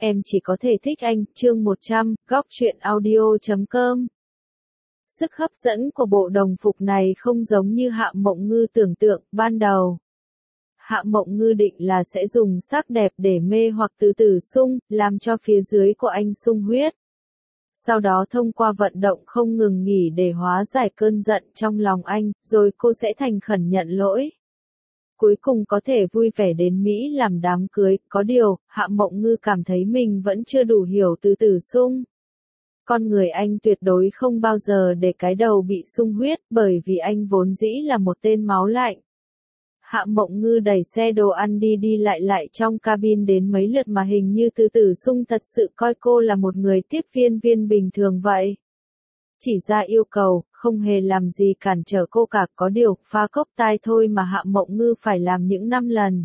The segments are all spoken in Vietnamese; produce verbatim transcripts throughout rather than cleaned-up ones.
Em chỉ có thể thích anh, chương một trăm, góc truyện audio chấm com. Sức hấp dẫn của bộ đồng phục này không giống như Hạ Mộng Ngư tưởng tượng ban đầu. Hạ Mộng Ngư định là sẽ dùng sắc đẹp để mê hoặc Từ Tử Sung, làm cho phía dưới của anh sung huyết. Sau đó thông qua vận động không ngừng nghỉ để hóa giải cơn giận trong lòng anh, rồi cô sẽ thành khẩn nhận lỗi. Cuối cùng có thể vui vẻ đến Mỹ làm đám cưới, có điều, Hạ Mộng Ngư cảm thấy mình vẫn chưa đủ hiểu Từ Tử Sung. Con người anh tuyệt đối không bao giờ để cái đầu bị sung huyết, bởi vì anh vốn dĩ là một tên máu lạnh. Hạ Mộng Ngư đẩy xe đồ ăn đi đi lại lại trong cabin đến mấy lượt mà hình như Từ Tử Sung thật sự coi cô là một người tiếp viên viên bình thường vậy. Chỉ ra yêu cầu, không hề làm gì cản trở cô cả, có điều, pha cốc tai thôi mà Hạ Mộng Ngư phải làm những năm lần.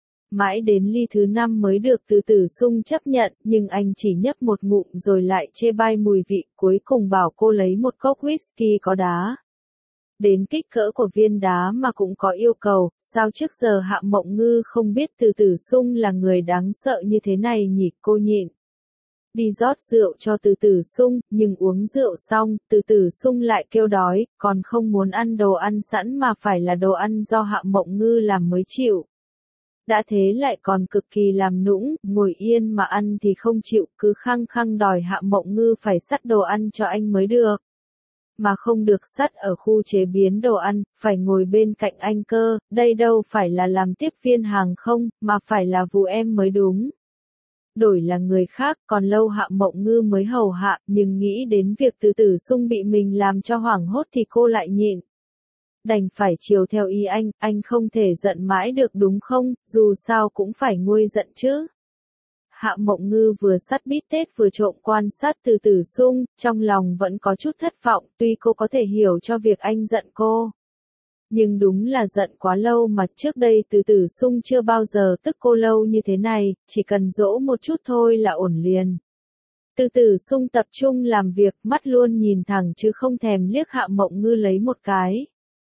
Mãi đến ly thứ năm mới được Từ Tử Sung chấp nhận, nhưng anh chỉ nhấp một ngụm rồi lại chê bai mùi vị, cuối cùng bảo cô lấy một cốc whisky có đá. Đến kích cỡ của viên đá mà cũng có yêu cầu, sao trước giờ Hạ Mộng Ngư không biết Từ Tử Sung là người đáng sợ như thế này nhỉ, cô nhịn. Đi rót rượu cho Từ Tử Sung, nhưng uống rượu xong, Từ Tử Sung lại kêu đói, còn không muốn ăn đồ ăn sẵn mà phải là đồ ăn do Hạ Mộng Ngư làm mới chịu. Đã thế lại còn cực kỳ làm nũng, ngồi yên mà ăn thì không chịu, cứ khăng khăng đòi Hạ Mộng Ngư phải xắt đồ ăn cho anh mới được. Mà không được xắt ở khu chế biến đồ ăn, phải ngồi bên cạnh anh cơ, đây đâu phải là làm tiếp viên hàng không, mà phải là vụ em mới đúng. Đổi là người khác, còn lâu Hạ Mộng Ngư mới hầu hạ, nhưng nghĩ đến việc Từ Tử Sung bị mình làm cho hoảng hốt thì cô lại nhịn. Đành phải chiều theo ý anh, anh không thể giận mãi được đúng không, dù sao cũng phải nguôi giận chứ. Hạ Mộng Ngư vừa sắt bít tết vừa trộm quan sát Từ Tử Sung, trong lòng vẫn có chút thất vọng, tuy cô có thể hiểu cho việc anh giận cô. Nhưng đúng là giận quá lâu mà trước đây Từ Tử Sung chưa bao giờ tức cô lâu như thế này, chỉ cần dỗ một chút thôi là ổn liền. Từ Tử Sung tập trung làm việc, mắt luôn nhìn thẳng chứ không thèm liếc Hạ Mộng Ngư lấy một cái.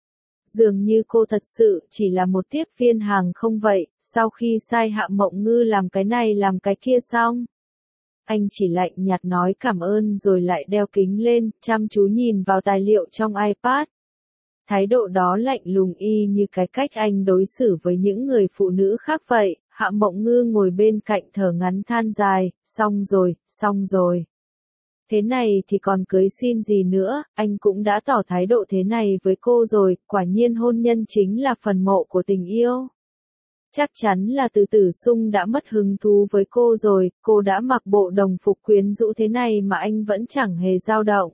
Dường như cô thật sự chỉ là một tiếp viên hàng không vậy, sau khi sai Hạ Mộng Ngư làm cái này làm cái kia xong. Anh chỉ lạnh nhạt nói cảm ơn rồi lại đeo kính lên, chăm chú nhìn vào tài liệu trong iPad. Thái độ đó lạnh lùng y như cái cách anh đối xử với những người phụ nữ khác vậy. Hạ Mộng Ngư ngồi bên cạnh thở ngắn than dài, xong rồi, xong rồi. Thế này thì còn cưới xin gì nữa, anh cũng đã tỏ thái độ thế này với cô rồi, quả nhiên hôn nhân chính là phần mộ của tình yêu. Chắc chắn là Từ Tử Sung đã mất hứng thú với cô rồi, cô đã mặc bộ đồng phục quyến rũ thế này mà anh vẫn chẳng hề dao động.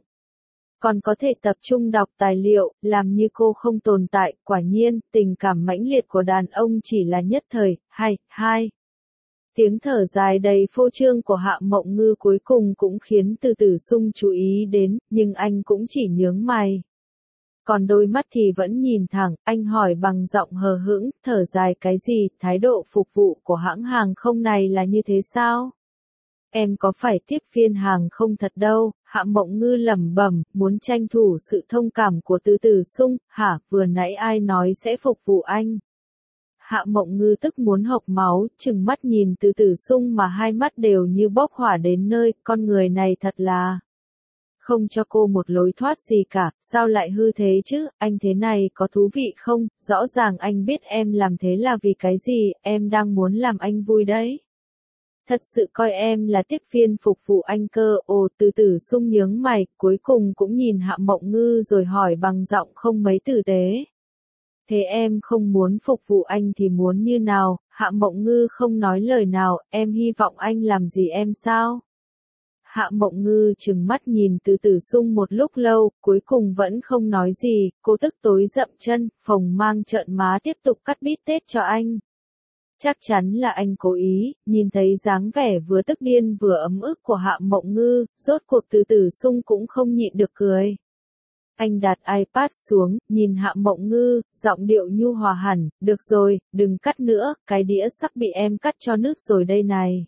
Còn có thể tập trung đọc tài liệu, làm như cô không tồn tại, quả nhiên, tình cảm mãnh liệt của đàn ông chỉ là nhất thời, hay, hai. Tiếng thở dài đầy phô trương của Hạ Mộng Ngư cuối cùng cũng khiến Từ Tử Sung chú ý đến, nhưng anh cũng chỉ nhướng mày. Còn đôi mắt thì vẫn nhìn thẳng, anh hỏi bằng giọng hờ hững, thở dài cái gì, thái độ phục vụ của hãng hàng không này là như thế sao? Em có phải tiếp viên hàng không thật đâu, Hạ Mộng Ngư lẩm bẩm, muốn tranh thủ sự thông cảm của Từ Tử Sung, hả, vừa nãy ai nói sẽ phục vụ anh? Hạ Mộng Ngư tức muốn hộc máu, trừng mắt nhìn Từ Tử Sung mà hai mắt đều như bốc hỏa đến nơi, con người này thật là không cho cô một lối thoát gì cả, sao lại hư thế chứ, anh thế này có thú vị không, rõ ràng anh biết em làm thế là vì cái gì, em đang muốn làm anh vui đấy. Thật sự coi em là tiếp viên phục vụ anh cơ, ồ Từ Tử Sung nhướng mày, cuối cùng cũng nhìn Hạ Mộng Ngư rồi hỏi bằng giọng không mấy tử tế. Thế em không muốn phục vụ anh thì muốn như nào, Hạ Mộng Ngư không nói lời nào, em hy vọng anh làm gì em sao? Hạ Mộng Ngư trừng mắt nhìn Từ Tử Sung một lúc lâu, cuối cùng vẫn không nói gì, cô tức tối dậm chân, phồng mang trợn má tiếp tục cắt bít tết cho anh. Chắc chắn là anh cố ý, nhìn thấy dáng vẻ vừa tức điên vừa ấm ức của Hạ Mộng Ngư, rốt cuộc Từ Tử Sung cũng không nhịn được cười. Anh đặt iPad xuống, nhìn Hạ Mộng Ngư, giọng điệu nhu hòa hẳn, được rồi, đừng cắt nữa, cái đĩa sắp bị em cắt cho nứt rồi đây này.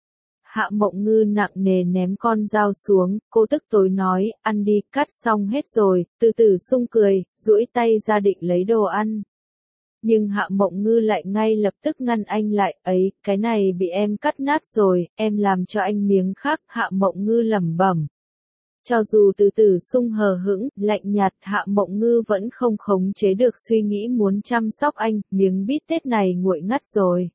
Hạ Mộng Ngư nặng nề ném con dao xuống, cô tức tối nói, ăn đi, cắt xong hết rồi, Từ Tử Sung cười, duỗi tay ra định lấy đồ ăn. Nhưng Hạ Mộng Ngư lại ngay lập tức ngăn anh lại, ấy, cái này bị em cắt nát rồi, em làm cho anh miếng khác, Hạ Mộng Ngư lẩm bẩm. Cho dù Từ Tử Sung hờ hững, lạnh nhạt, Hạ Mộng Ngư vẫn không khống chế được suy nghĩ muốn chăm sóc anh, miếng bít tết này nguội ngắt rồi.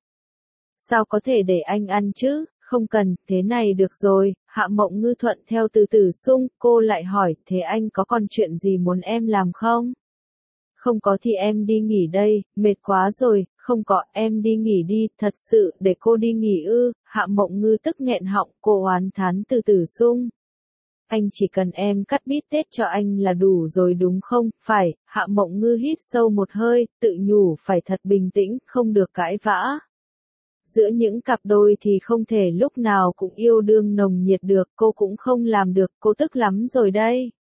Sao có thể để anh ăn chứ, không cần, thế này được rồi, Hạ Mộng Ngư thuận theo Từ Tử Sung, cô lại hỏi, thế anh có còn chuyện gì muốn em làm không? Không có thì em đi nghỉ đây, mệt quá rồi, không có, em đi nghỉ đi, thật sự, để cô đi nghỉ ư, Hạ Mộng Ngư tức nghẹn họng, cô oán thán Từ Tử Sung. Anh chỉ cần em cắt bít tết cho anh là đủ rồi đúng không, phải, Hạ Mộng Ngư hít sâu một hơi, tự nhủ phải thật bình tĩnh, không được cãi vã. Giữa những cặp đôi thì không thể lúc nào cũng yêu đương nồng nhiệt được, cô cũng không làm được, cô tức lắm rồi đây.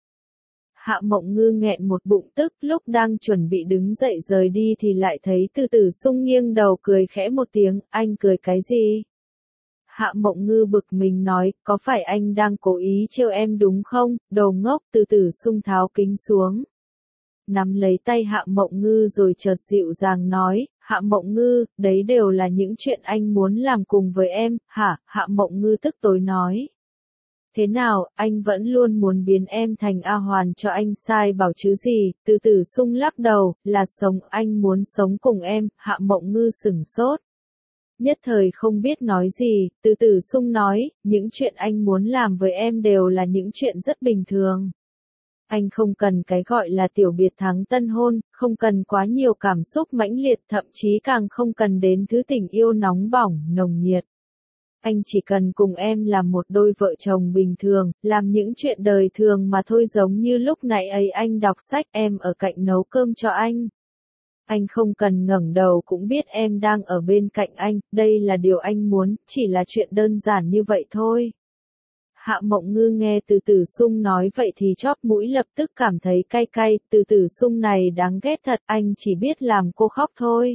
Hạ Mộng Ngư nghẹn một bụng tức, lúc đang chuẩn bị đứng dậy rời đi thì lại thấy Từ Tử Sung nghiêng đầu cười khẽ một tiếng, anh cười cái gì? Hạ Mộng Ngư bực mình nói, có phải anh đang cố ý trêu em đúng không, đồ ngốc, Từ Tử Sung tháo kính xuống. Nắm lấy tay Hạ Mộng Ngư rồi chợt dịu dàng nói, Hạ Mộng Ngư, đấy đều là những chuyện anh muốn làm cùng với em, hả, Hạ Mộng Ngư tức tối nói. Thế nào, anh vẫn luôn muốn biến em thành A Hoàn cho anh sai bảo chứ gì, Từ Tử Sung lắc đầu, là sống, anh muốn sống cùng em, Hạ Mộng Ngư sửng sốt. Nhất thời không biết nói gì, Từ Tử Sung nói, những chuyện anh muốn làm với em đều là những chuyện rất bình thường. Anh không cần cái gọi là tiểu biệt thắng tân hôn, không cần quá nhiều cảm xúc mãnh liệt, thậm chí càng không cần đến thứ tình yêu nóng bỏng, nồng nhiệt. Anh chỉ cần cùng em làm một đôi vợ chồng bình thường, làm những chuyện đời thường mà thôi, giống như lúc nãy ấy anh đọc sách, em ở cạnh nấu cơm cho anh. Anh không cần ngẩng đầu cũng biết em đang ở bên cạnh anh, đây là điều anh muốn, chỉ là chuyện đơn giản như vậy thôi. Hạ Mộng Ngư nghe Từ Tử Sung nói vậy thì chóp mũi lập tức cảm thấy cay cay, Từ Tử Sung này đáng ghét thật, anh chỉ biết làm cô khóc thôi.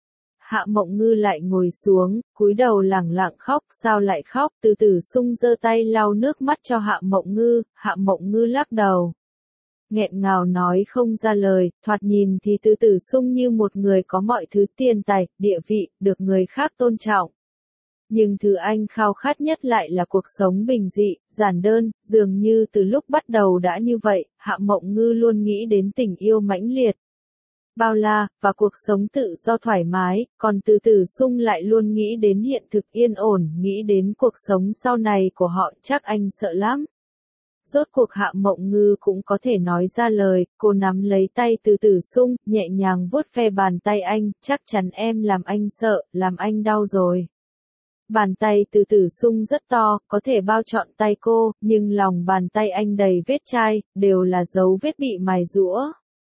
Hạ Mộng Ngư lại ngồi xuống, cúi đầu lẳng lặng khóc, sao lại khóc, Từ Tử Sung giơ tay lau nước mắt cho Hạ Mộng Ngư, Hạ Mộng Ngư lắc đầu. Nghẹn ngào nói không ra lời, thoạt nhìn thì Từ Tử Sung như một người có mọi thứ tiền tài, địa vị, được người khác tôn trọng. Nhưng thứ anh khao khát nhất lại là cuộc sống bình dị, giản đơn, dường như từ lúc bắt đầu đã như vậy, Hạ Mộng Ngư luôn nghĩ đến tình yêu mãnh liệt, bao la, và cuộc sống tự do thoải mái, còn Từ Tử Sung lại luôn nghĩ đến hiện thực yên ổn, nghĩ đến cuộc sống sau này của họ, chắc anh sợ lắm. Rốt cuộc Hạ Mộng Ngư cũng có thể nói ra lời, cô nắm lấy tay Từ Tử Sung, nhẹ nhàng vuốt ve bàn tay anh, chắc chắn em làm anh sợ, làm anh đau rồi. Bàn tay Từ Tử Sung rất to, có thể bao trọn tay cô, nhưng lòng bàn tay anh đầy vết chai, đều là dấu vết bị mài giũa.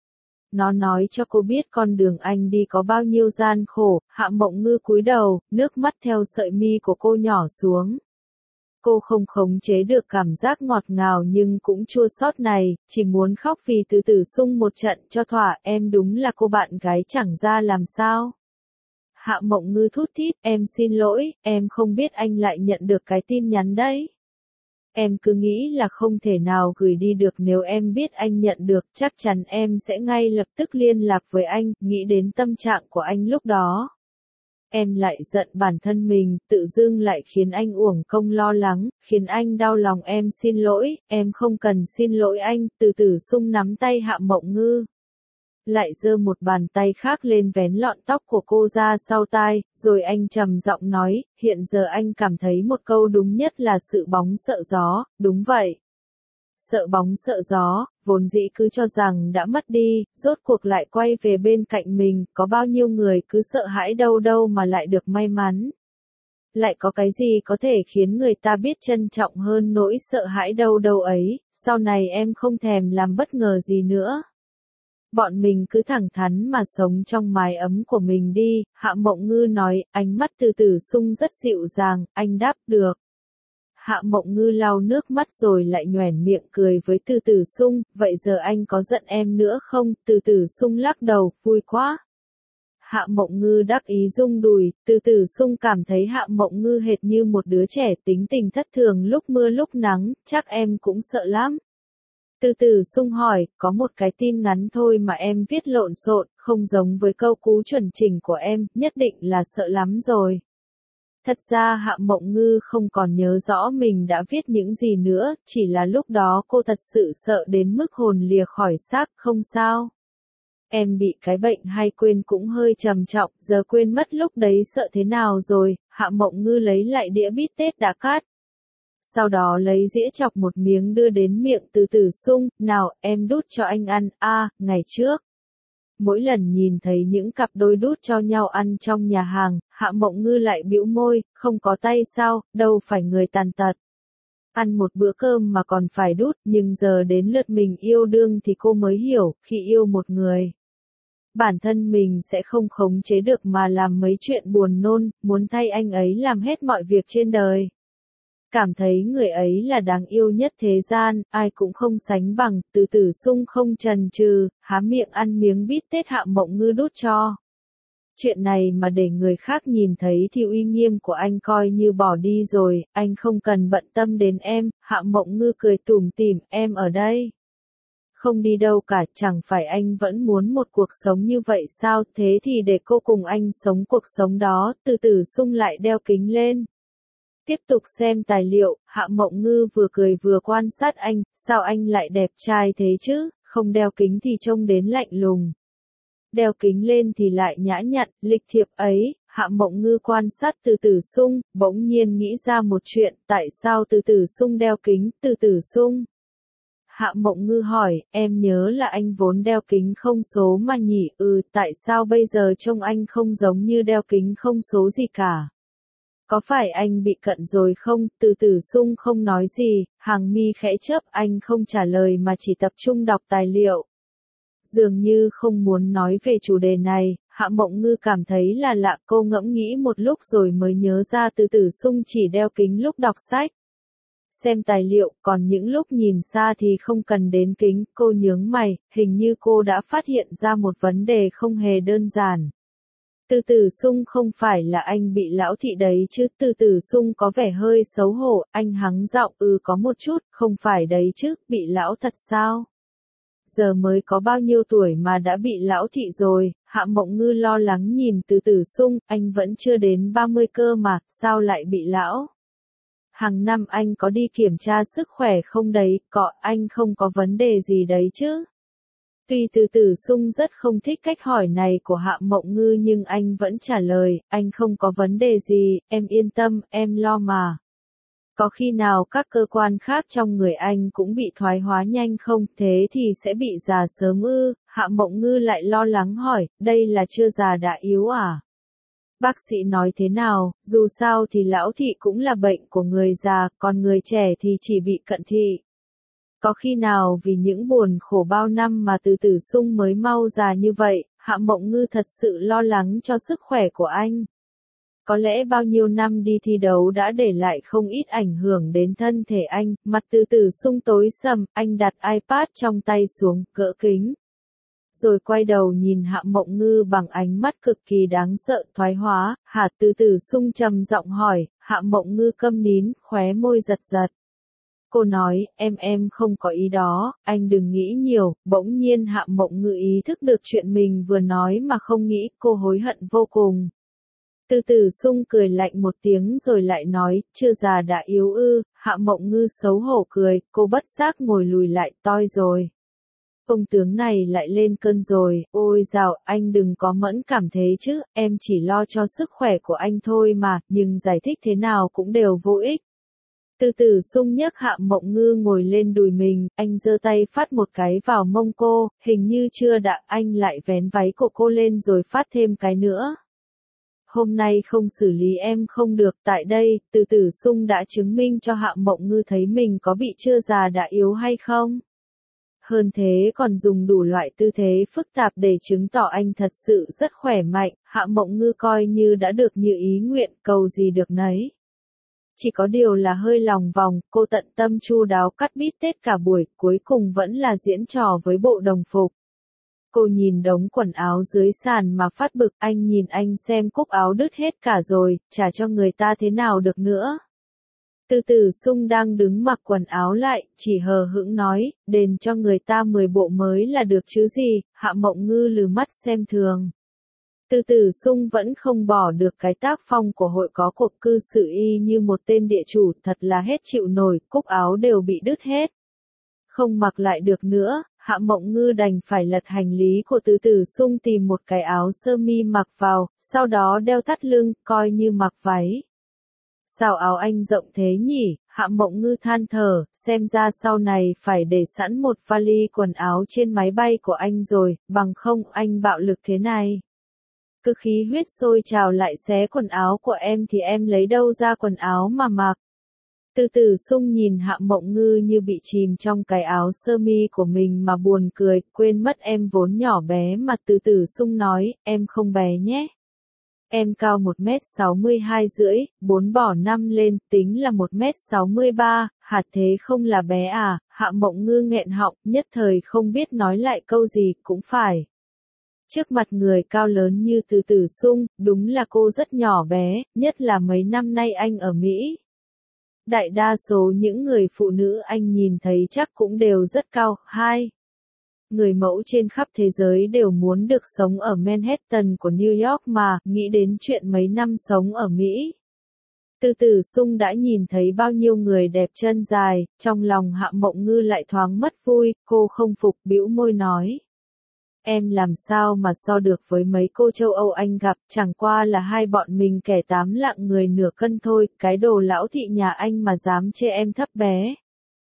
Nó nói cho cô biết con đường anh đi có bao nhiêu gian khổ, Hạ Mộng Ngư cúi đầu, nước mắt theo sợi mi của cô nhỏ xuống. Cô không khống chế được cảm giác ngọt ngào nhưng cũng chua xót này, chỉ muốn khóc vì Từ Tử Sung một trận cho thỏa, em đúng là cô bạn gái chẳng ra làm sao. Hạ Mộng Ngư thút thít, em xin lỗi, em không biết anh lại nhận được cái tin nhắn đấy. Em cứ nghĩ là không thể nào gửi đi được, nếu em biết anh nhận được, chắc chắn em sẽ ngay lập tức liên lạc với anh, nghĩ đến tâm trạng của anh lúc đó. Em lại giận bản thân mình, tự dưng lại khiến anh uổng công lo lắng, khiến anh đau lòng, em xin lỗi, em không cần xin lỗi anh, Từ Tử Sung nắm tay Hạ Mộng Ngư. Lại giơ một bàn tay khác lên vén lọn tóc của cô ra sau tai, rồi anh trầm giọng nói, hiện giờ anh cảm thấy một câu đúng nhất là sự bóng sợ gió, đúng vậy. Sợ bóng sợ gió, vốn dĩ cứ cho rằng đã mất đi, rốt cuộc lại quay về bên cạnh mình, có bao nhiêu người cứ sợ hãi đâu đâu mà lại được may mắn. Lại có cái gì có thể khiến người ta biết trân trọng hơn nỗi sợ hãi đâu đâu ấy, sau này em không thèm làm bất ngờ gì nữa. Bọn mình cứ thẳng thắn mà sống trong mái ấm của mình đi, Hạ Mộng Ngư nói, ánh mắt Từ Tử Sung rất dịu dàng, anh đáp được. Hạ Mộng Ngư lau nước mắt rồi lại nhoẻn miệng cười với Từ Tử Sung, vậy giờ anh có giận em nữa không? Từ Tử Sung lắc đầu, vui quá. Hạ Mộng Ngư đắc ý rung đùi, Từ Tử Sung cảm thấy Hạ Mộng Ngư hệt như một đứa trẻ tính tình thất thường lúc mưa lúc nắng, chắc em cũng sợ lắm. Từ từ sung hỏi, có một cái tin ngắn thôi mà em viết lộn xộn, không giống với câu cú chuẩn chỉnh của em, nhất định là sợ lắm rồi. Thật ra Hạ Mộng Ngư không còn nhớ rõ mình đã viết những gì nữa, chỉ là lúc đó cô thật sự sợ đến mức hồn lìa khỏi xác, không sao. Em bị cái bệnh hay quên cũng hơi trầm trọng, giờ quên mất lúc đấy sợ thế nào rồi, Hạ Mộng Ngư lấy lại đĩa bít tết đã cắt. Sau đó lấy dĩa chọc một miếng đưa đến miệng Từ Từ Sung, nào, em đút cho anh ăn, a à, ngày trước. Mỗi lần nhìn thấy những cặp đôi đút cho nhau ăn trong nhà hàng, Hạ Mộng Ngư lại bĩu môi, không có tay sao, đâu phải người tàn tật. Ăn một bữa cơm mà còn phải đút, nhưng giờ đến lượt mình yêu đương thì cô mới hiểu, khi yêu một người. Bản thân mình sẽ không khống chế được mà làm mấy chuyện buồn nôn, muốn thay anh ấy làm hết mọi việc trên đời. Cảm thấy người ấy là đáng yêu nhất thế gian, ai cũng không sánh bằng, Từ Từ Sung không chần chừ, há miệng ăn miếng bít tết Hạ Mộng Ngư đút cho. Chuyện này mà để người khác nhìn thấy thì uy nghiêm của anh coi như bỏ đi rồi, anh không cần bận tâm đến em, Hạ Mộng Ngư cười tủm tỉm, em ở đây. Không đi đâu cả, chẳng phải anh vẫn muốn một cuộc sống như vậy sao, thế thì để cô cùng anh sống cuộc sống đó, Từ Từ Sung lại đeo kính lên. Tiếp tục xem tài liệu, Hạ Mộng Ngư vừa cười vừa quan sát anh, sao anh lại đẹp trai thế chứ, không đeo kính thì trông đến lạnh lùng. Đeo kính lên thì lại nhã nhặn, lịch thiệp ấy, Hạ Mộng Ngư quan sát Từ Từ Sung, bỗng nhiên nghĩ ra một chuyện, tại sao Từ Từ Sung đeo kính, Từ Từ Sung. Hạ Mộng Ngư hỏi, em nhớ là anh vốn đeo kính không số mà nhỉ, ừ, tại sao bây giờ trông anh không giống như đeo kính không số gì cả. Có phải anh bị cận rồi không? Từ Từ Sung không nói gì, hàng mi khẽ chớp, anh không trả lời mà chỉ tập trung đọc tài liệu. Dường như không muốn nói về chủ đề này, Hạ Mộng Ngư cảm thấy là lạ, cô ngẫm nghĩ một lúc rồi mới nhớ ra Từ Từ Sung chỉ đeo kính lúc đọc sách. Xem tài liệu, còn những lúc nhìn xa thì không cần đến kính, cô nhướng mày, hình như cô đã phát hiện ra một vấn đề không hề đơn giản. Từ Từ Sung không phải là anh bị lão thị đấy chứ, Từ Từ Sung có vẻ hơi xấu hổ, anh hắng giọng, ừ có một chút, không phải đấy chứ, bị lão thật sao? Giờ mới có bao nhiêu tuổi mà đã bị lão thị rồi, Hạ Mộng Ngư lo lắng nhìn Từ Từ Sung, anh vẫn chưa đến ba mươi cơ mà, sao lại bị lão? Hàng năm anh có đi kiểm tra sức khỏe không đấy, cọ anh không có vấn đề gì đấy chứ? Tuy Từ Từ Sung rất không thích cách hỏi này của Hạ Mộng Ngư nhưng anh vẫn trả lời, anh không có vấn đề gì, em yên tâm, em lo mà. Có khi nào các cơ quan khác trong người anh cũng bị thoái hóa nhanh không, thế thì sẽ bị già sớm ư? Hạ Mộng Ngư lại lo lắng hỏi, đây là chưa già đã yếu à? Bác sĩ nói thế nào, dù sao thì lão thị cũng là bệnh của người già, còn người trẻ thì chỉ bị cận thị. Có khi nào vì những buồn khổ bao năm mà Từ Từ Sung mới mau già như vậy, Hạ Mộng Ngư thật sự lo lắng cho sức khỏe của anh. Có lẽ bao nhiêu năm đi thi đấu đã để lại không ít ảnh hưởng đến thân thể anh, mặt Từ Từ Sung tối sầm, anh đặt iPad trong tay xuống, gỡ kính. Rồi quay đầu nhìn Hạ Mộng Ngư bằng ánh mắt cực kỳ đáng sợ, thoái hóa, hả? Từ Từ Sung trầm giọng hỏi, Hạ Mộng Ngư câm nín, khóe môi giật giật. Cô nói, em em không có ý đó, anh đừng nghĩ nhiều, bỗng nhiên Hạ Mộng Ngư ý thức được chuyện mình vừa nói mà không nghĩ, cô hối hận vô cùng. Từ Từ Sung cười lạnh một tiếng rồi lại nói, chưa già đã yếu ư, Hạ Mộng Ngư xấu hổ cười, cô bất giác ngồi lùi lại, toi rồi. Công tướng này lại lên cơn rồi, ôi dào, anh đừng có mẫn cảm thế chứ, em chỉ lo cho sức khỏe của anh thôi mà, nhưng giải thích thế nào cũng đều vô ích. Từ Từ Sung nhấc Hạ Mộng Ngư ngồi lên đùi mình, anh giơ tay phát một cái vào mông cô, hình như chưa đã, anh lại vén váy của cô lên rồi phát thêm cái nữa. Hôm nay không xử lý em không được, tại đây, Từ Từ Sung đã chứng minh cho Hạ Mộng Ngư thấy mình có bị chưa già đã yếu hay không. Hơn thế còn dùng đủ loại tư thế phức tạp để chứng tỏ anh thật sự rất khỏe mạnh, Hạ Mộng Ngư coi như đã được như ý nguyện, cầu gì được nấy. Chỉ có điều là hơi lòng vòng, cô tận tâm chu đáo cắt bít tết cả buổi, cuối cùng vẫn là diễn trò với bộ đồng phục. Cô nhìn đống quần áo dưới sàn mà phát bực, anh nhìn anh xem cúc áo đứt hết cả rồi, trả cho người ta thế nào được nữa. Từ Tử Sung đang đứng mặc quần áo lại, chỉ hờ hững nói, đền cho người ta mười bộ mới là được chứ gì, Hạ Mộng Ngư lừ mắt xem thường. Từ Tử Sung vẫn không bỏ được cái tác phong của hội có cuộc cư xử y như một tên địa chủ, thật là hết chịu nổi, cúc áo đều bị đứt hết. Không mặc lại được nữa, Hạ Mộng Ngư đành phải lật hành lý của Từ Tử Sung tìm một cái áo sơ mi mặc vào, sau đó đeo thắt lưng, coi như mặc váy. Sao áo anh rộng thế nhỉ, Hạ Mộng Ngư than thở, xem ra sau này phải để sẵn một vali quần áo trên máy bay của anh rồi, bằng không anh bạo lực thế này. Cứ khí huyết sôi trào lại xé quần áo của em thì em lấy đâu ra quần áo mà mặc. Từ Tử Sung nhìn Hạ Mộng Ngư như bị chìm trong cái áo sơ mi của mình mà buồn cười, quên mất em vốn nhỏ bé mà. Từ Tử Sung nói, em không bé nhé. Em cao một mét sáu mươi hai rưỡi, bốn bỏ năm lên, tính là một mét sáu mươi ba, hạt thế không là bé à, Hạ Mộng Ngư nghẹn họng, nhất thời không biết nói lại câu gì, cũng phải. Trước mặt người cao lớn như Từ Tử Sung, đúng là cô rất nhỏ bé, nhất là mấy năm nay anh ở Mỹ. Đại đa số những người phụ nữ anh nhìn thấy chắc cũng đều rất cao. Hai. Người mẫu trên khắp thế giới đều muốn được sống ở Manhattan của New York mà, nghĩ đến chuyện mấy năm sống ở Mỹ. Từ Tử Sung đã nhìn thấy bao nhiêu người đẹp chân dài, trong lòng Hạ Mộng Ngư lại thoáng mất vui, cô không phục bĩu môi nói. Em làm sao mà so được với mấy cô châu Âu anh gặp, chẳng qua là hai bọn mình kẻ tám lạng người nửa cân thôi, cái đồ lão thị nhà anh mà dám chê em thấp bé.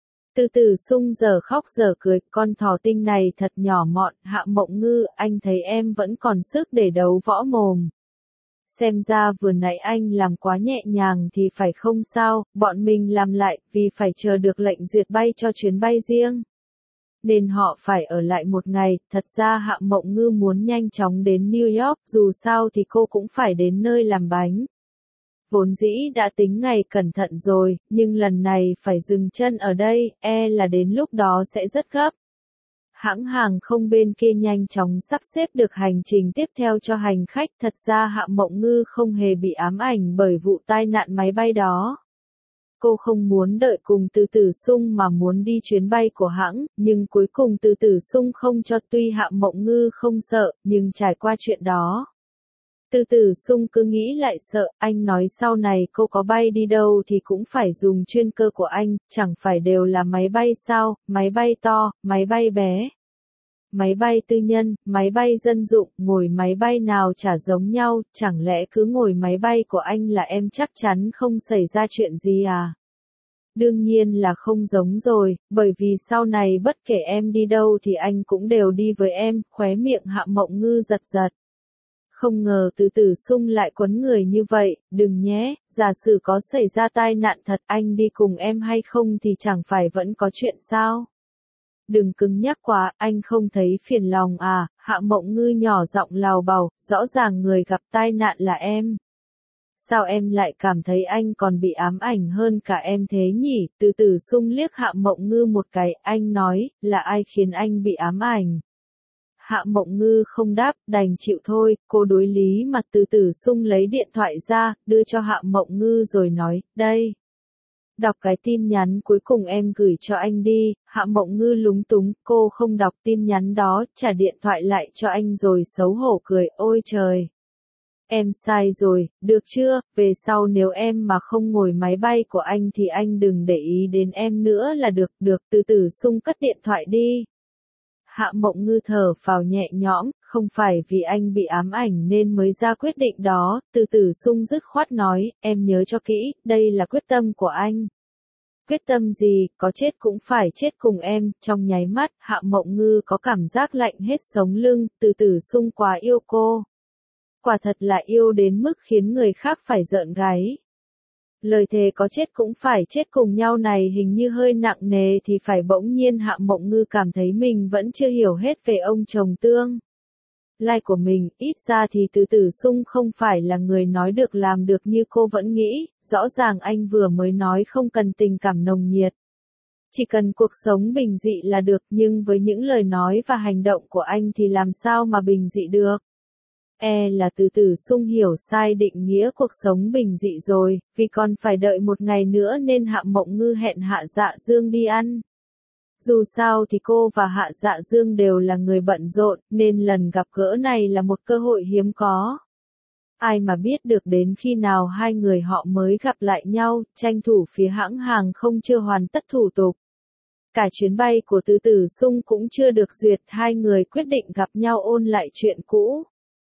Từ Tử Sung giờ khóc giờ cười, con thỏ tinh này thật nhỏ mọn, Hạ Mộng Ngư, anh thấy em vẫn còn sức để đấu võ mồm. Xem ra vừa nãy anh làm quá nhẹ nhàng thì phải không sao, bọn mình làm lại, vì phải chờ được lệnh duyệt bay cho chuyến bay riêng. Nên họ phải ở lại một ngày, thật ra Hạ Mộng Ngư muốn nhanh chóng đến New York, dù sao thì cô cũng phải đến nơi làm bánh. Vốn dĩ đã tính ngày cẩn thận rồi, nhưng lần này phải dừng chân ở đây, e là đến lúc đó sẽ rất gấp. Hãng hàng không bên kia nhanh chóng sắp xếp được hành trình tiếp theo cho hành khách, thật ra Hạ Mộng Ngư không hề bị ám ảnh bởi vụ tai nạn máy bay đó. Cô không muốn đợi cùng Từ Tử Sung mà muốn đi chuyến bay của hãng, nhưng cuối cùng Từ Tử Sung không cho, tuy Hạ Mộng Ngư không sợ, nhưng trải qua chuyện đó. Từ Tử Sung cứ nghĩ lại sợ, anh nói sau này cô có bay đi đâu thì cũng phải dùng chuyên cơ của anh, chẳng phải đều là máy bay sao, máy bay to, máy bay bé. Máy bay tư nhân, máy bay dân dụng, ngồi máy bay nào chả giống nhau, chẳng lẽ cứ ngồi máy bay của anh là em chắc chắn không xảy ra chuyện gì à? Đương nhiên là không giống rồi, bởi vì sau này bất kể em đi đâu thì anh cũng đều đi với em, khóe miệng Hạ Mộng Ngư giật giật. Không ngờ Từ Tử Sung lại quấn người như vậy, đừng nhé, giả sử có xảy ra tai nạn thật anh đi cùng em hay không thì chẳng phải vẫn có chuyện sao? Đừng cứng nhắc quá, anh không thấy phiền lòng à, Hạ Mộng Ngư nhỏ giọng lào bào, rõ ràng người gặp tai nạn là em. Sao em lại cảm thấy anh còn bị ám ảnh hơn cả em thế nhỉ? Từ Tử Sung liếc Hạ Mộng Ngư một cái, anh nói, là ai khiến anh bị ám ảnh? Hạ Mộng Ngư không đáp, đành chịu thôi, cô đối lý mà. Từ Tử Sung lấy điện thoại ra, đưa cho Hạ Mộng Ngư rồi nói, đây. Đọc cái tin nhắn cuối cùng em gửi cho anh đi. Hạ Mộng Ngư lúng túng, cô không đọc tin nhắn đó, trả điện thoại lại cho anh rồi xấu hổ cười, ôi trời. Em sai rồi, được chưa, về sau nếu em mà không ngồi máy bay của anh thì anh đừng để ý đến em nữa là được, được. Từ Tử Sung cất điện thoại đi. Hạ Mộng Ngư thở phào nhẹ nhõm, không phải vì anh bị ám ảnh nên mới ra quyết định đó. Từ Tử Sung dứt khoát nói, em nhớ cho kỹ, đây là quyết tâm của anh. Quyết tâm gì, có chết cũng phải chết cùng em. Trong nháy mắt, Hạ Mộng Ngư có cảm giác lạnh hết sống lưng. Từ Tử Sung quá yêu cô. Quả thật là yêu đến mức khiến người khác phải rợn gáy. Lời thề có chết cũng phải chết cùng nhau này hình như hơi nặng nề thì phải. Bỗng nhiên Hạ Mộng Ngư cảm thấy mình vẫn chưa hiểu hết về ông chồng tương lai của mình, ít ra thì Từ Tử Sung không phải là người nói được làm được như cô vẫn nghĩ, rõ ràng anh vừa mới nói không cần tình cảm nồng nhiệt. Chỉ cần cuộc sống bình dị là được, nhưng với những lời nói và hành động của anh thì làm sao mà bình dị được. E là Từ Tử Sung hiểu sai định nghĩa cuộc sống bình dị rồi, vì còn phải đợi một ngày nữa nên Hạ Mộng Ngư hẹn Hạ Dạ Dương đi ăn. Dù sao thì cô và Hạ Dạ Dương đều là người bận rộn, nên lần gặp gỡ này là một cơ hội hiếm có. Ai mà biết được đến khi nào hai người họ mới gặp lại nhau, tranh thủ phía hãng hàng không chưa hoàn tất thủ tục. Cả chuyến bay của Từ Tử Sung cũng chưa được duyệt, hai người quyết định gặp nhau ôn lại chuyện cũ.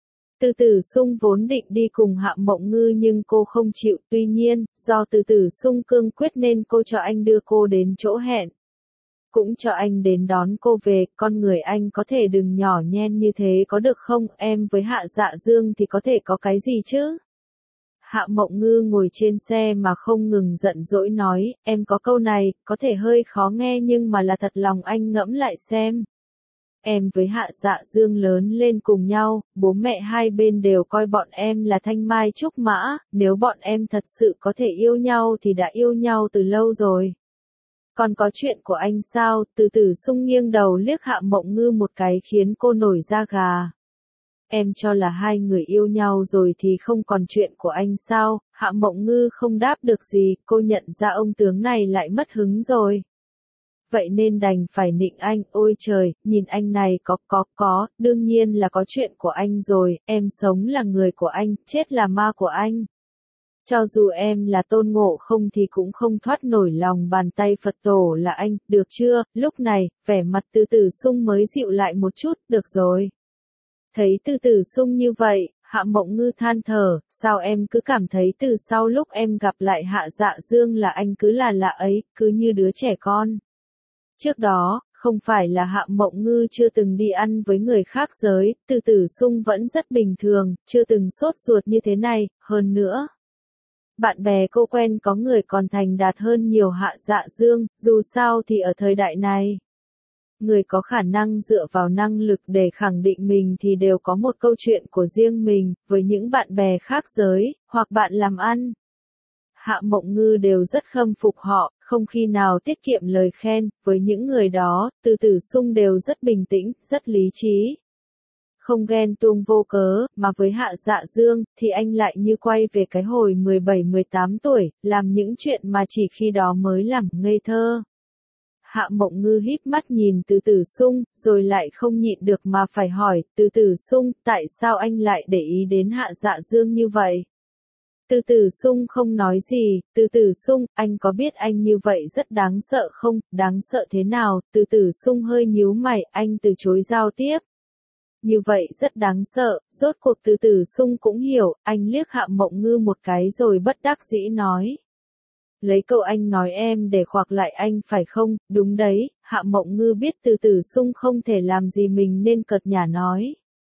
Từ Tử Sung vốn định đi cùng Hạ Mộng Ngư nhưng cô không chịu, tuy nhiên, do Từ Tử Sung cương quyết nên cô cho anh đưa cô đến chỗ hẹn. Cũng cho anh đến đón cô về, con người anh có thể đừng nhỏ nhen như thế có được không, em với Hạ Dạ Dương thì có thể có cái gì chứ? Hạ Mộng Ngư ngồi trên xe mà không ngừng giận dỗi nói, em có câu này, có thể hơi khó nghe nhưng mà là thật lòng anh ngẫm lại xem. Em với Hạ Dạ Dương lớn lên cùng nhau, bố mẹ hai bên đều coi bọn em là thanh mai trúc mã, nếu bọn em thật sự có thể yêu nhau thì đã yêu nhau từ lâu rồi. Còn có chuyện của anh sao? Từ Tử Sung nghiêng đầu liếc Hạ Mộng Ngư một cái khiến cô nổi da gà. Em cho là hai người yêu nhau rồi thì không còn chuyện của anh sao? Hạ Mộng Ngư không đáp được gì, cô nhận ra ông tướng này lại mất hứng rồi. Vậy nên đành phải nịnh anh, ôi trời, nhìn anh này có có có, đương nhiên là có chuyện của anh rồi, em sống là người của anh, chết là ma của anh. Cho dù em là Tôn Ngộ Không thì cũng không thoát nổi lòng bàn tay Phật tổ là anh, được chưa? Lúc này, vẻ mặt Từ Tử Sung mới dịu lại một chút, được rồi. Thấy Từ Tử Sung như vậy, Hạ Mộng Ngư than thở, sao em cứ cảm thấy từ sau lúc em gặp lại Hạ Dạ Dương là anh cứ là lạ ấy, cứ như đứa trẻ con. Trước đó, không phải là Hạ Mộng Ngư chưa từng đi ăn với người khác giới, Từ Tử Sung vẫn rất bình thường, chưa từng sốt ruột như thế này, hơn nữa. Bạn bè cô quen có người còn thành đạt hơn nhiều Hạ Dạ Dương, dù sao thì ở thời đại này. Người có khả năng dựa vào năng lực để khẳng định mình thì đều có một câu chuyện của riêng mình, với những bạn bè khác giới, hoặc bạn làm ăn. Hạ Mộng Ngư đều rất khâm phục họ, không khi nào tiết kiệm lời khen, với những người đó, Từ Tử Sung đều rất bình tĩnh, rất lý trí. Không ghen tuông vô cớ, mà với Hạ Dạ Dương, thì anh lại như quay về cái hồi mười bảy mười tám tuổi, làm những chuyện mà chỉ khi đó mới làm ngây thơ. Hạ Mộng Ngư híp mắt nhìn Từ Tử Sung, rồi lại không nhịn được mà phải hỏi, Từ Tử Sung, tại sao anh lại để ý đến Hạ Dạ Dương như vậy? Từ Tử Sung không nói gì, Từ Tử Sung, anh có biết anh như vậy rất đáng sợ không, đáng sợ thế nào? Từ Tử Sung hơi nhíu mày, anh từ chối giao tiếp. Như vậy rất đáng sợ, rốt cuộc Từ Tử Sung cũng hiểu, anh liếc Hạ Mộng Ngư một cái rồi bất đắc dĩ nói. Lấy câu anh nói em để khoác lại anh phải không, đúng đấy, Hạ Mộng Ngư biết Từ Tử Sung không thể làm gì mình nên cợt nhả nói.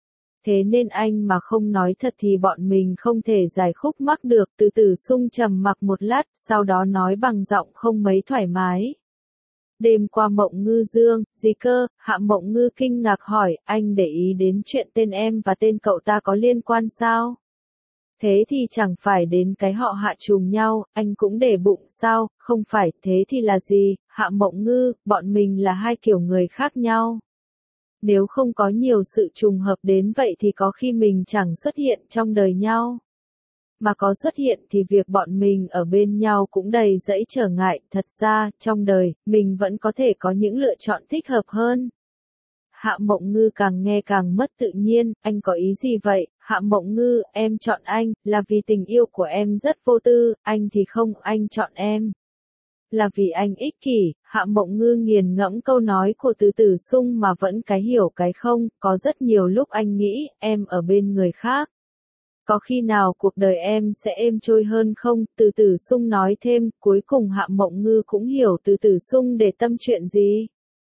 Thế nên anh mà không nói thật thì bọn mình không thể giải khúc mắc được. Từ Tử Sung trầm mặc một lát, sau đó nói bằng giọng không mấy thoải mái. Đêm qua Mộng Ngư Dương, gì cơ? Hạ Mộng Ngư kinh ngạc hỏi, anh để ý đến chuyện tên em và tên cậu ta có liên quan sao? Thế thì chẳng phải đến cái họ Hạ trùng nhau, anh cũng để bụng sao? Không phải, thế thì là gì? Hạ Mộng Ngư, bọn mình là hai kiểu người khác nhau. Nếu không có nhiều sự trùng hợp đến vậy thì có khi mình chẳng xuất hiện trong đời nhau. Mà có xuất hiện thì việc bọn mình ở bên nhau cũng đầy dẫy trở ngại, thật ra, trong đời, mình vẫn có thể có những lựa chọn thích hợp hơn. Hạ Mộng Ngư càng nghe càng mất tự nhiên, anh có ý gì vậy? Hạ Mộng Ngư, em chọn anh, là vì tình yêu của em rất vô tư, anh thì không, anh chọn em. Là vì anh ích kỷ. Hạ Mộng Ngư nghiền ngẫm câu nói của Từ Tử Sung mà vẫn cái hiểu cái không, có rất nhiều lúc anh nghĩ, em ở bên người khác. Có khi nào cuộc đời em sẽ êm trôi hơn không? Từ Tử Sung nói thêm, cuối cùng Hạ Mộng Ngư cũng hiểu Từ Tử Sung để tâm chuyện gì.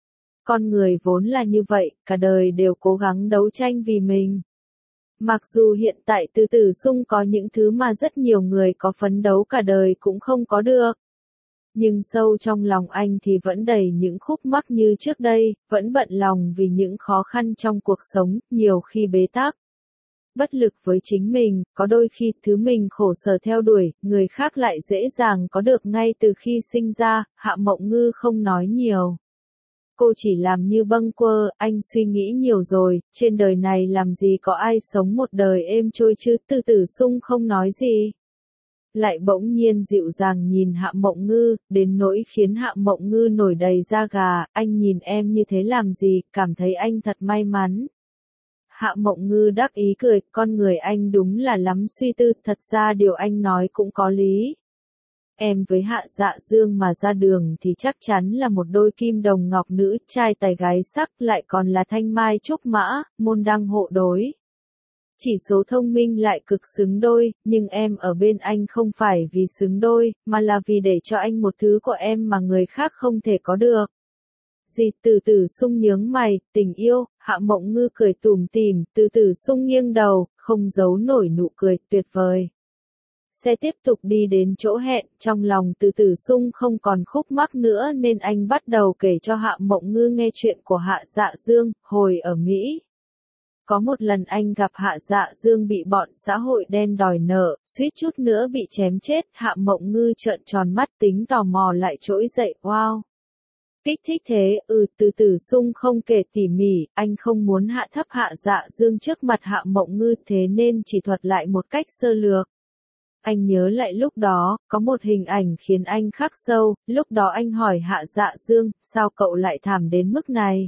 Con người vốn là như vậy, cả đời đều cố gắng đấu tranh vì mình. Mặc dù hiện tại Từ Tử Sung có những thứ mà rất nhiều người có phấn đấu cả đời cũng không có được. Nhưng sâu trong lòng anh thì vẫn đầy những khúc mắc như trước đây, vẫn bận lòng vì những khó khăn trong cuộc sống, nhiều khi bế tắc. Bất lực với chính mình, có đôi khi thứ mình khổ sở theo đuổi, người khác lại dễ dàng có được ngay từ khi sinh ra. Hạ Mộng Ngư không nói nhiều. Cô chỉ làm như bâng quơ, anh suy nghĩ nhiều rồi, trên đời này làm gì có ai sống một đời êm trôi chứ, Từ Tử Sung không nói gì. Lại bỗng nhiên dịu dàng nhìn Hạ Mộng Ngư, đến nỗi khiến Hạ Mộng Ngư nổi đầy da gà, anh nhìn em như thế làm gì, cảm thấy anh thật may mắn. Hạ Mộng Ngư đắc ý cười, con người anh đúng là lắm suy tư, thật ra điều anh nói cũng có lý. Em với Hạ Dạ Dương mà ra đường thì chắc chắn là một đôi kim đồng ngọc nữ, trai tài gái sắc, lại còn là thanh mai trúc mã, môn đăng hộ đối. Chỉ số thông minh lại cực xứng đôi, nhưng em ở bên anh không phải vì xứng đôi, mà là vì để cho anh một thứ của em mà người khác không thể có được. Gì? Từ Tử Sung nhướng mày, tình yêu, Hạ Mộng Ngư cười tủm tỉm, Từ Tử Sung nghiêng đầu, không giấu nổi nụ cười, tuyệt vời. Xe tiếp tục đi đến chỗ hẹn, trong lòng Từ Tử Sung không còn khúc mắc nữa nên anh bắt đầu kể cho Hạ Mộng Ngư nghe chuyện của Hạ Dạ Dương, hồi ở Mỹ. Có một lần anh gặp Hạ Dạ Dương bị bọn xã hội đen đòi nợ, suýt chút nữa bị chém chết, Hạ Mộng Ngư trợn tròn mắt tính tò mò lại trỗi dậy, wow. Kích thích thế, ừ, Từ Tử Sung không kể tỉ mỉ, anh không muốn hạ thấp Hạ Dạ Dương trước mặt Hạ Mộng Ngư thế nên chỉ thuật lại một cách sơ lược. Anh nhớ lại lúc đó, có một hình ảnh khiến anh khắc sâu, lúc đó anh hỏi Hạ Dạ Dương, sao cậu lại thảm đến mức này?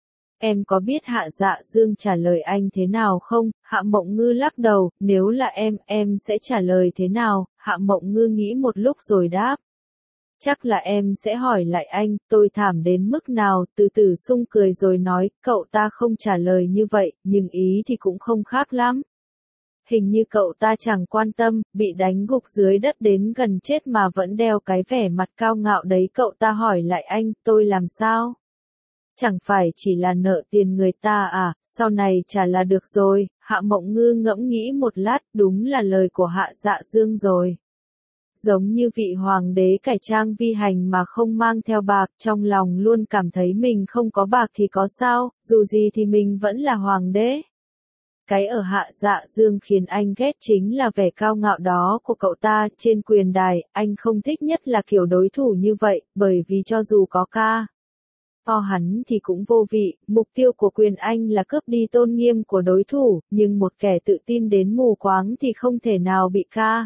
Em có biết Hạ Dạ Dương trả lời anh thế nào không? Hạ Mộng Ngư lắc đầu, nếu là em, em sẽ trả lời thế nào? Hạ Mộng Ngư nghĩ một lúc rồi đáp. Chắc là em sẽ hỏi lại anh, tôi thảm đến mức nào? Từ Tử Sung cười rồi nói, cậu ta không trả lời như vậy, nhưng ý thì cũng không khác lắm. Hình như cậu ta chẳng quan tâm, bị đánh gục dưới đất đến gần chết mà vẫn đeo cái vẻ mặt cao ngạo đấy. Cậu ta hỏi lại anh, tôi làm sao? Chẳng phải chỉ là nợ tiền người ta à, sau này trả là được rồi. Hạ Mộng Ngư ngẫm nghĩ một lát, đúng là lời của Hạ Dạ Dương rồi. Giống như vị hoàng đế cải trang vi hành mà không mang theo bạc, trong lòng luôn cảm thấy mình không có bạc thì có sao, dù gì thì mình vẫn là hoàng đế. Cái ở Hạ Dạ Dương khiến anh ghét chính là vẻ cao ngạo đó của cậu ta. Trên quyền đài, anh không thích nhất là kiểu đối thủ như vậy, bởi vì cho dù có ca o hắn thì cũng vô vị, mục tiêu của quyền anh là cướp đi tôn nghiêm của đối thủ, nhưng một kẻ tự tin đến mù quáng thì không thể nào bị ca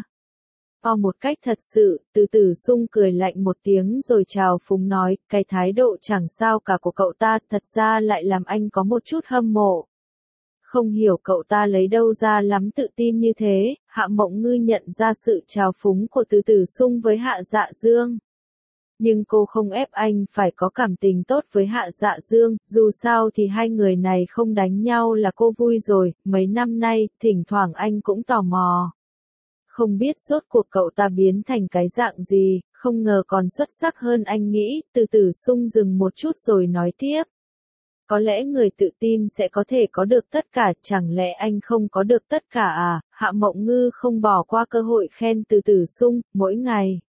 o một cách thật sự. Từ Tử Sung cười lạnh một tiếng rồi chào phúng nói, cái thái độ chẳng sao cả của cậu ta thật ra lại làm anh có một chút hâm mộ. Không hiểu cậu ta lấy đâu ra lắm tự tin như thế. Hạ Mộng Ngư nhận ra sự chào phúng của Từ Tử Sung với Hạ Dạ Dương. Nhưng cô không ép anh phải có cảm tình tốt với Hạ Dạ Dương, dù sao thì hai người này không đánh nhau là cô vui rồi. Mấy năm nay, thỉnh thoảng anh cũng tò mò. Không biết rốt cuộc cậu ta biến thành cái dạng gì, không ngờ còn xuất sắc hơn anh nghĩ. Từ Tử Sung dừng một chút rồi nói tiếp. Có lẽ người tự tin sẽ có thể có được tất cả, chẳng lẽ anh không có được tất cả à? Hạ Mộng Ngư không bỏ qua cơ hội khen Từ Tử Sung, mỗi ngày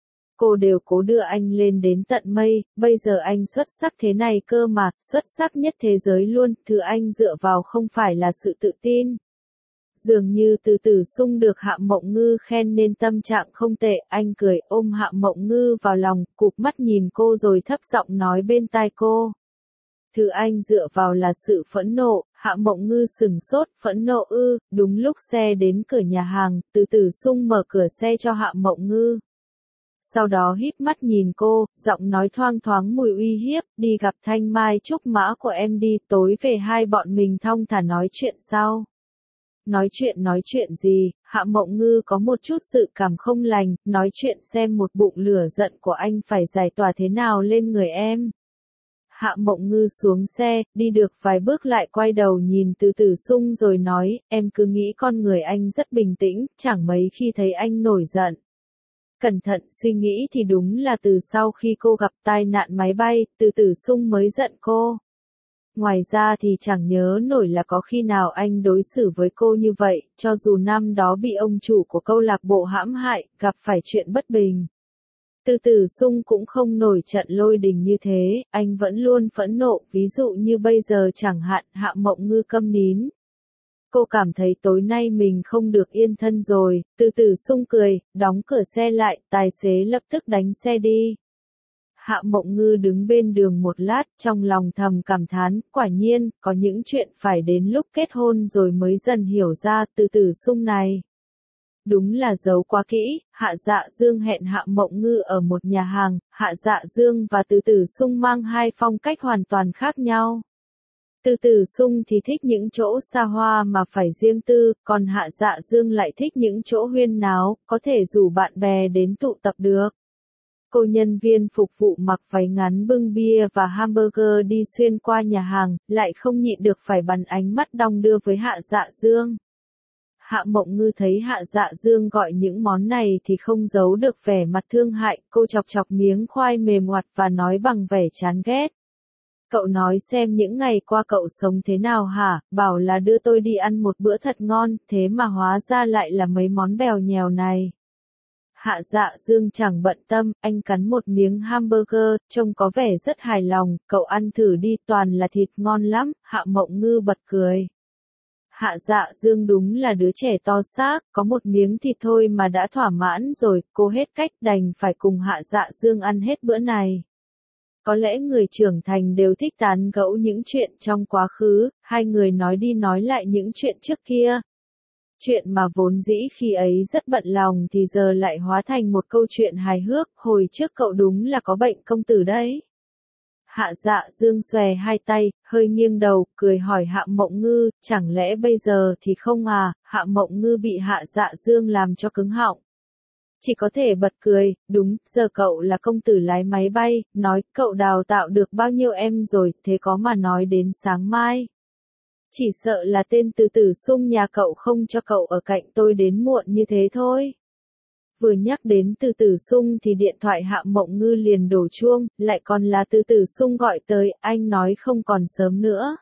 cô đều cố đưa anh lên đến tận mây, bây giờ anh xuất sắc thế này cơ mà, xuất sắc nhất thế giới luôn, thứ anh dựa vào không phải là sự tự tin. Dường như Từ Tử Sung được Hạ Mộng Ngư khen nên tâm trạng không tệ, anh cười ôm Hạ Mộng Ngư vào lòng, cụp mắt nhìn cô rồi thấp giọng nói bên tai cô. Thứ anh dựa vào là sự phẫn nộ. Hạ Mộng Ngư sừng sốt, phẫn nộ ư? Đúng lúc xe đến cửa nhà hàng, Từ Tử Sung mở cửa xe cho Hạ Mộng Ngư. Sau đó híp mắt nhìn cô, giọng nói thoang thoáng mùi uy hiếp, đi gặp Thanh Mai Trúc Mã của em đi, tối về hai bọn mình thong thả nói chuyện sau. Nói chuyện nói chuyện gì? Hạ Mộng Ngư có một chút sự cảm không lành, nói chuyện xem một bụng lửa giận của anh phải giải tỏa thế nào lên người em. Hạ Mộng Ngư xuống xe, đi được vài bước lại quay đầu nhìn Từ Tử Sung rồi nói, em cứ nghĩ con người anh rất bình tĩnh, chẳng mấy khi thấy anh nổi giận. Cẩn thận suy nghĩ thì đúng là từ sau khi cô gặp tai nạn máy bay, Từ Tử Sung mới giận cô. Ngoài ra thì chẳng nhớ nổi là có khi nào anh đối xử với cô như vậy, cho dù năm đó bị ông chủ của câu lạc bộ hãm hại, gặp phải chuyện bất bình. Từ Tử Sung cũng không nổi trận lôi đình như thế, anh vẫn luôn phẫn nộ, ví dụ như bây giờ chẳng hạn. Hạ Mộng Ngư câm nín. Cô cảm thấy tối nay mình không được yên thân rồi. Từ Tử Sung cười, đóng cửa xe lại, tài xế lập tức đánh xe đi. Hạ Mộng Ngư đứng bên đường một lát, trong lòng thầm cảm thán, quả nhiên, có những chuyện phải đến lúc kết hôn rồi mới dần hiểu ra, Từ Tử Sung này. Đúng là giấu quá kỹ. Hạ Dạ Dương hẹn Hạ Mộng Ngư ở một nhà hàng, Hạ Dạ Dương và Từ Tử Sung mang hai phong cách hoàn toàn khác nhau. Từ Tử Sung thì thích những chỗ xa hoa mà phải riêng tư, còn Hạ Dạ Dương lại thích những chỗ huyên náo, có thể rủ bạn bè đến tụ tập được. Cô nhân viên phục vụ mặc váy ngắn bưng bia và hamburger đi xuyên qua nhà hàng, lại không nhịn được phải bắn ánh mắt đong đưa với Hạ Dạ Dương. Hạ Mộng Ngư thấy Hạ Dạ Dương gọi những món này thì không giấu được vẻ mặt thương hại, cô chọc chọc miếng khoai mềm ngoặt và nói bằng vẻ chán ghét. Cậu nói xem những ngày qua cậu sống thế nào hả, bảo là đưa tôi đi ăn một bữa thật ngon, thế mà hóa ra lại là mấy món bèo nhèo này. Hạ Dạ Dương chẳng bận tâm, anh cắn một miếng hamburger, trông có vẻ rất hài lòng, cậu ăn thử đi, toàn là thịt ngon lắm. Hạ Mộng Ngư bật cười. Hạ Dạ Dương đúng là đứa trẻ to xác, có một miếng thịt thôi mà đã thỏa mãn rồi, cô hết cách đành phải cùng Hạ Dạ Dương ăn hết bữa này. Có lẽ người trưởng thành đều thích tán gẫu những chuyện trong quá khứ, hai người nói đi nói lại những chuyện trước kia. Chuyện mà vốn dĩ khi ấy rất bận lòng thì giờ lại hóa thành một câu chuyện hài hước, hồi trước cậu đúng là có bệnh công tử đấy. Hạ Dạ Dương xòe hai tay, hơi nghiêng đầu, cười hỏi Hạ Mộng Ngư, chẳng lẽ bây giờ thì không à? Hạ Mộng Ngư bị Hạ Dạ Dương làm cho cứng họng. Chỉ có thể bật cười, đúng, giờ cậu là công tử lái máy bay, nói, cậu đào tạo được bao nhiêu em rồi, thế có mà nói đến sáng mai. Chỉ sợ là tên Từ Tử Sung nhà cậu không cho cậu ở cạnh tôi đến muộn như thế thôi. Vừa nhắc đến Từ Tử Sung thì điện thoại Hạ Mộng Ngư liền đổ chuông, lại còn là Từ Tử Sung gọi tới, anh nói không còn sớm nữa.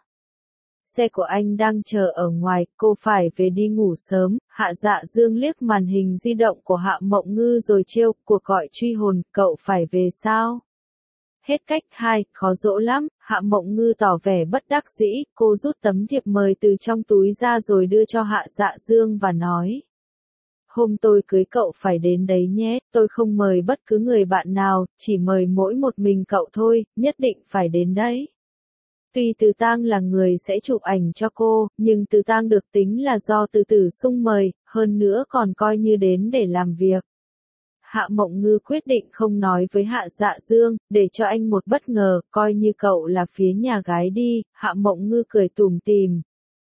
Xe của anh đang chờ ở ngoài, cô phải về đi ngủ sớm. Hạ Dạ Dương liếc màn hình di động của Hạ Mộng Ngư rồi trêu, cuộc gọi truy hồn, cậu phải về sao? Hết cách hai, khó dỗ lắm. Hạ Mộng Ngư tỏ vẻ bất đắc dĩ, cô rút tấm thiệp mời từ trong túi ra rồi đưa cho Hạ Dạ Dương và nói. Hôm tôi cưới cậu phải đến đấy nhé, tôi không mời bất cứ người bạn nào, chỉ mời mỗi một mình cậu thôi, nhất định phải đến đấy. Tuy Từ Tang là người sẽ chụp ảnh cho cô, nhưng Từ Tang được tính là do Từ Tử Sung mời, hơn nữa còn coi như đến để làm việc. Hạ Mộng Ngư quyết định không nói với Hạ Dạ Dương, để cho anh một bất ngờ, coi như cậu là phía nhà gái đi. Hạ Mộng Ngư cười tủm tỉm.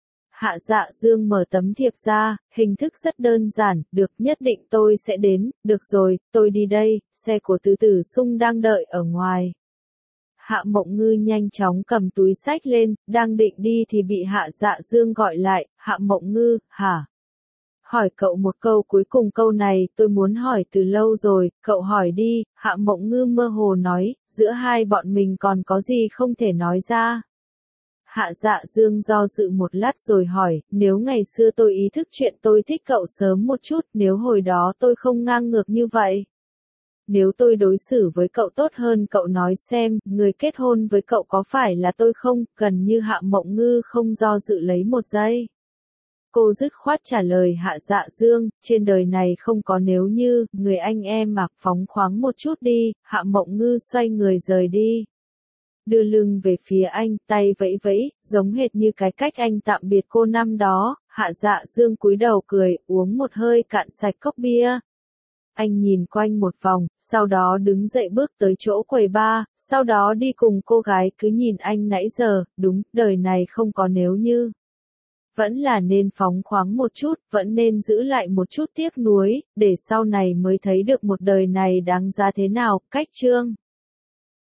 Hạ Dạ Dương mở tấm thiệp ra, hình thức rất đơn giản, được, nhất định tôi sẽ đến, được rồi, tôi đi đây, xe của Từ Tử Sung đang đợi ở ngoài. Hạ Mộng Ngư nhanh chóng cầm túi xách lên, đang định đi thì bị Hạ Dạ Dương gọi lại. Hạ Mộng Ngư, hả? Hỏi cậu một câu cuối cùng, câu này tôi muốn hỏi từ lâu rồi, cậu hỏi đi. Hạ Mộng Ngư mơ hồ nói, giữa hai bọn mình còn có gì không thể nói ra. Hạ Dạ Dương do dự một lát rồi hỏi, nếu ngày xưa tôi ý thức chuyện tôi thích cậu sớm một chút, nếu hồi đó tôi không ngang ngược như vậy. Nếu tôi đối xử với cậu tốt hơn, cậu nói xem, người kết hôn với cậu có phải là tôi không? Gần như Hạ Mộng Ngư không do dự lấy một giây. Cô dứt khoát trả lời Hạ Dạ Dương, trên đời này không có nếu như, người anh em mặc phóng khoáng một chút đi. Hạ Mộng Ngư xoay người rời đi. Đưa lưng về phía anh, tay vẫy vẫy, giống hệt như cái cách anh tạm biệt cô năm đó. Hạ Dạ Dương cúi đầu cười, uống một hơi cạn sạch cốc bia. Anh nhìn quanh một vòng, sau đó đứng dậy bước tới chỗ quầy bar, sau đó đi cùng cô gái cứ nhìn anh nãy giờ, đúng, đời này không có nếu như. Vẫn là nên phóng khoáng một chút, vẫn nên giữ lại một chút tiếc nuối, để sau này mới thấy được một đời này đáng giá thế nào. Cách chương